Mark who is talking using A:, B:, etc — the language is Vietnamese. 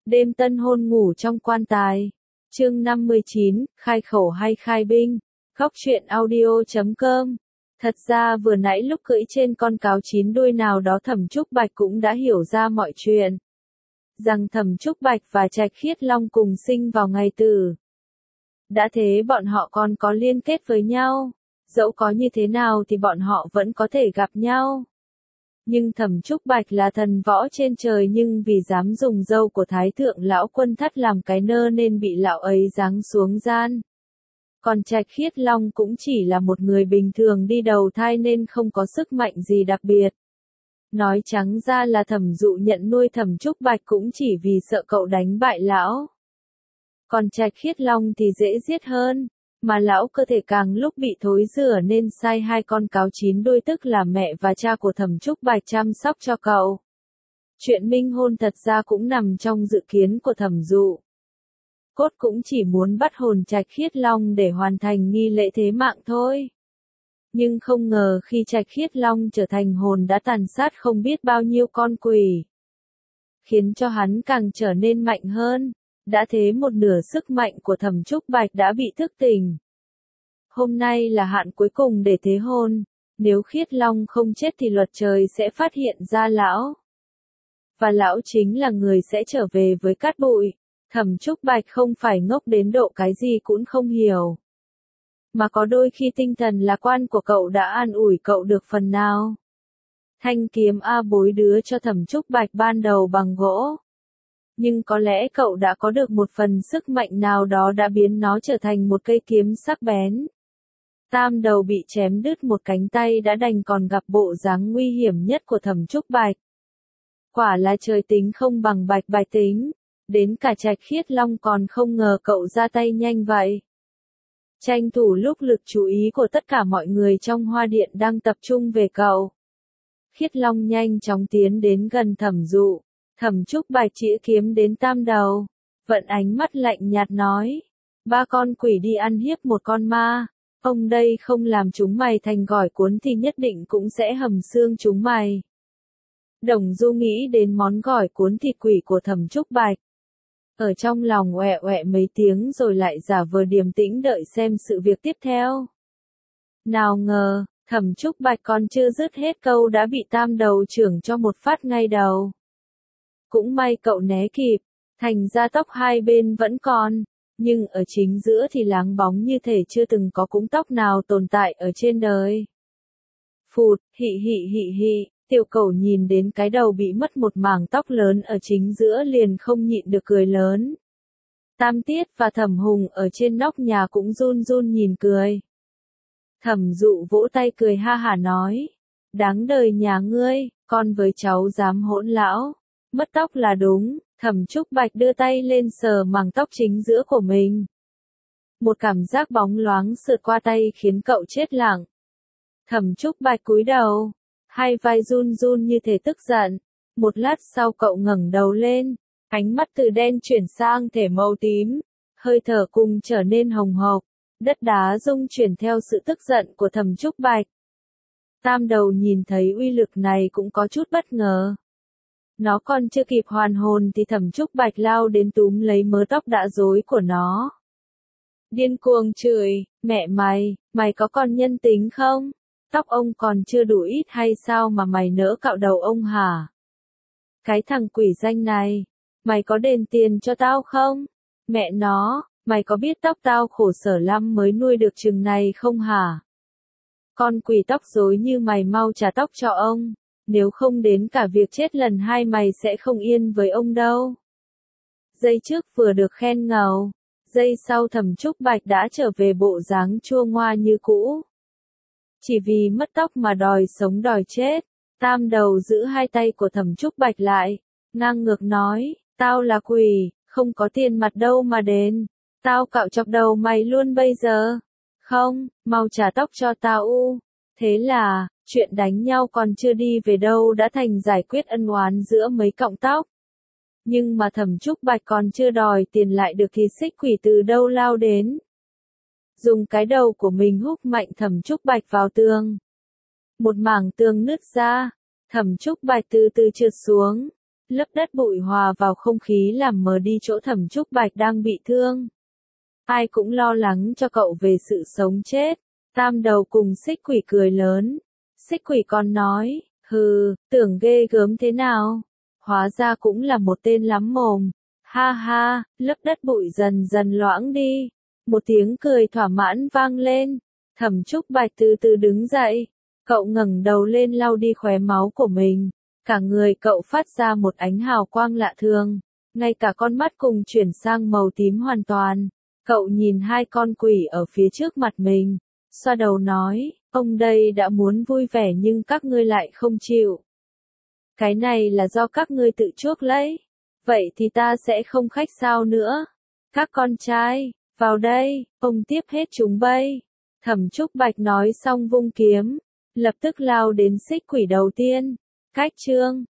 A: Đêm tân hôn ngủ trong quan tài. Chương 59, khai khẩu hay khai binh. Góc truyện audio.com. Thật ra vừa nãy lúc cưỡi trên con cáo chín đuôi nào đó Thẩm Trúc Bạch cũng đã hiểu ra mọi chuyện. Rằng Thẩm Trúc Bạch và Trạch Khiết Long cùng sinh vào ngày tử. Đã thế bọn họ còn có liên kết với nhau. Dẫu có như thế nào thì bọn họ vẫn có thể gặp nhau. Nhưng Thẩm Trúc Bạch là thần võ trên trời nhưng vì dám dùng dâu của Thái Thượng Lão Quân Thất làm cái nơ nên bị lão ấy giáng xuống gian. Còn Trạch Khiết Long cũng chỉ là một người bình thường đi đầu thai nên không có sức mạnh gì đặc biệt. Nói trắng ra là Thẩm Dụ nhận nuôi Thẩm Trúc Bạch cũng chỉ vì sợ cậu đánh bại lão. Còn Trạch Khiết Long thì dễ giết hơn. Mà lão cơ thể càng lúc bị thối rữa nên sai hai con cáo chín đuôi tức là mẹ và cha của Thẩm Trúc Bạch chăm sóc cho cậu. Chuyện minh hôn thật ra cũng nằm trong dự kiến của Thẩm Dụ. Cốt cũng chỉ muốn bắt hồn Trạch Khiết Long để hoàn thành nghi lễ thế mạng thôi. Nhưng không ngờ khi Trạch Khiết Long trở thành hồn đã tàn sát không biết bao nhiêu con quỷ. Khiến cho hắn càng trở nên mạnh hơn. Đã thế một nửa sức mạnh của Thẩm Trúc Bạch đã bị thức tỉnh. Hôm nay là hạn cuối cùng để thế hôn. Nếu Khiết Long không chết thì luật trời sẽ phát hiện ra lão. Và lão chính là người sẽ trở về với cát bụi. Thẩm Trúc Bạch không phải ngốc đến độ cái gì cũng không hiểu. Mà có đôi khi tinh thần lạc quan của cậu đã an ủi cậu được phần nào. Thanh kiếm A Bối đưa cho Thẩm Trúc Bạch ban đầu bằng gỗ. Nhưng có lẽ cậu đã có được một phần sức mạnh nào đó đã biến nó trở thành một cây kiếm sắc bén. Tam đầu bị chém đứt một cánh tay đã đành còn gặp bộ dáng nguy hiểm nhất của Thẩm Trúc Bạch. Quả là trời tính không bằng Bạch Bạch tính. Đến cả Trạch Khiết Long còn không ngờ cậu ra tay nhanh vậy. Tranh thủ lúc lực chú ý của tất cả mọi người trong hoa điện đang tập trung về cậu. Khiết Long nhanh chóng tiến đến gần Thẩm Dụ. Thẩm Trúc Bạch chĩa kiếm đến tam đầu. Vận ánh mắt lạnh nhạt nói. Ba con quỷ đi ăn hiếp một con ma. Ông đây không làm chúng mày thành gỏi cuốn thì nhất định cũng sẽ hầm xương chúng mày. Đồng Du nghĩ đến món gỏi cuốn thịt quỷ của Thẩm Trúc Bạch. Ở trong lòng oẹ oẹ mấy tiếng rồi lại giả vờ điềm tĩnh đợi xem sự việc tiếp theo. Nào ngờ, Thẩm Trúc Bạch còn chưa dứt hết câu đã bị tam đầu chưởng cho một phát ngay đầu. Cũng may cậu né kịp, thành ra tóc hai bên vẫn còn, nhưng ở chính giữa thì láng bóng như thể chưa từng có cúng tóc nào tồn tại ở trên đời. Phụt, hị hị hị hị, tiểu cẩu nhìn đến cái đầu bị mất một mảng tóc lớn ở chính giữa liền không nhịn được cười lớn. Tam Tiết và Thẩm Hùng ở trên nóc nhà cũng run run nhìn cười. Thẩm Dụ vỗ tay cười ha hả nói, đáng đời nhà ngươi, con với cháu dám hỗn lão. Mất tóc là đúng, Thẩm Trúc Bạch đưa tay lên sờ mảng tóc chính giữa của mình. Một cảm giác bóng loáng sượt qua tay khiến cậu chết lặng. Thẩm Trúc Bạch cúi đầu, hai vai run run như thể tức giận. Một lát sau cậu ngẩng đầu lên, ánh mắt từ đen chuyển sang thể màu tím, hơi thở cùng trở nên hồng hộc, đất đá rung chuyển theo sự tức giận của Thẩm Trúc Bạch. Tam đầu nhìn thấy uy lực này cũng có chút bất ngờ. Nó còn chưa kịp hoàn hồn thì Thẩm Trúc Bạch lao đến túm lấy mớ tóc đã rối của nó. Điên cuồng chửi, mẹ mày có còn nhân tính không? Tóc ông còn chưa đủ ít hay sao mà mày nỡ cạo đầu ông hả? Cái thằng quỷ danh này, mày có đền tiền cho tao không? Mẹ nó, mày có biết tóc tao khổ sở lắm mới nuôi được chừng này không hả? Con quỷ tóc rối như mày mau trả tóc cho ông. Nếu không đến cả việc chết lần hai mày sẽ không yên với ông đâu. Giây trước vừa được khen ngầu, giây sau Thẩm Trúc Bạch đã trở về bộ dáng chua ngoa như cũ. Chỉ vì mất tóc mà đòi sống đòi chết, tam đầu giữ hai tay của Thẩm Trúc Bạch lại, ngang ngược nói, tao là quỷ, không có tiền mặt đâu mà đền, tao cạo chọc đầu mày luôn bây giờ. Không, mau trả tóc cho tao u. Thế là, chuyện đánh nhau còn chưa đi về đâu đã thành giải quyết ân oán giữa mấy cọng tóc. Nhưng mà Thẩm Trúc Bạch còn chưa đòi tiền lại được thì xích quỷ từ đâu lao đến. Dùng cái đầu của mình húc mạnh Thẩm Trúc Bạch vào tường. Một mảng tường nứt ra, Thẩm Trúc Bạch từ từ trượt xuống. lớp đất bụi hòa vào không khí làm mờ đi chỗ Thẩm Trúc Bạch đang bị thương. Ai cũng lo lắng cho cậu về sự sống chết. Tam đầu cùng Xích Quỷ cười lớn. Xích Quỷ còn nói, hừ, tưởng ghê gớm thế nào? Hóa ra cũng là một tên lắm mồm. Ha ha, lớp đất bụi dần dần loãng đi. Một tiếng cười thỏa mãn vang lên. Thẩm Trúc Bạch từ từ đứng dậy. Cậu ngẩng đầu lên lau đi khóe máu của mình. Cả người cậu phát ra một ánh hào quang lạ thường. Ngay cả con mắt cùng chuyển sang màu tím hoàn toàn. Cậu nhìn hai con quỷ ở phía trước mặt mình. Xoa đầu nói, ông đây đã muốn vui vẻ nhưng các ngươi lại không chịu. Cái này là do các ngươi tự chuốc lấy. Vậy thì ta sẽ không khách sáo nữa. Các con trai, vào đây, ông tiếp hết chúng bay. Thẩm Trúc Bạch nói xong vung kiếm, lập tức lao đến Xích Quỷ đầu tiên. Cách chương